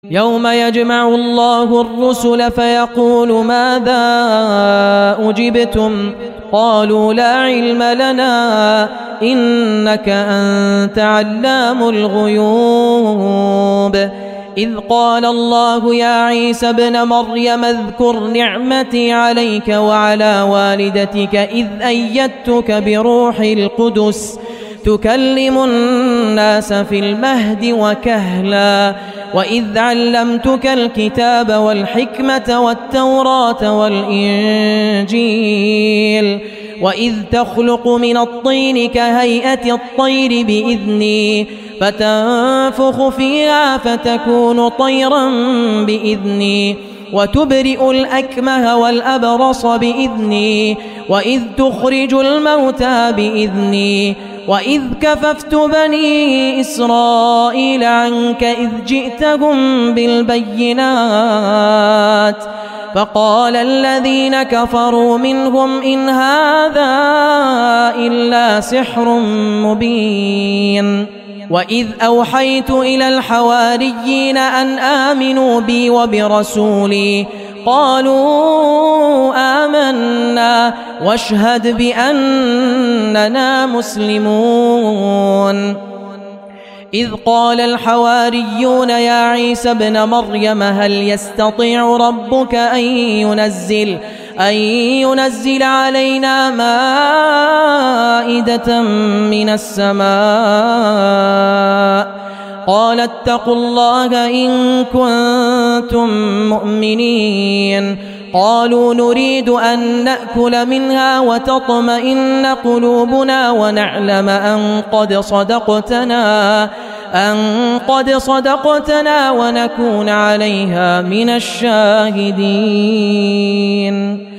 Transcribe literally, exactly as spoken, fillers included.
يوم يجمع الله الرسل فيقول ماذا أجبتم قالوا لا علم لنا إنك أنت علام الغيوب إذ قال الله يا عيسى ابن مريم اذكر نعمتي عليك وعلى والدتك إذ أيدتك بروح القدس تكلم الناس في المهد وكهلا وإذ علمتك الكتاب والحكمة والتوراة والإنجيل وإذ تخلق من الطين كهيئة الطير بإذني فتنفخ فيها فتكون طيرا بإذني وتبرئ الأكمه والأبرص بإذني وإذ تخرج الموتى بإذني وإذ كففت بني إسرائيل عنك إذ جئتهم بالبينات فقال الذين كفروا منهم إن هذا إلا سحر مبين وإذ أوحيت إلى الحواريين أن آمنوا بي وبرسولي قالوا آمنا واشهد بأننا مسلمون إذ قال الحواريون يا عيسى ابن مريم هل يستطيع ربك أن ينزل أن ينزل علينا مائدة من السماء قال اتقوا الله إن كنتم مؤمنين قالوا نريد أن نأكل منها وتطمئن قلوبنا ونعلم أن قد صدقتنا أن قد صدقتنا ونكون عليها من الشاهدين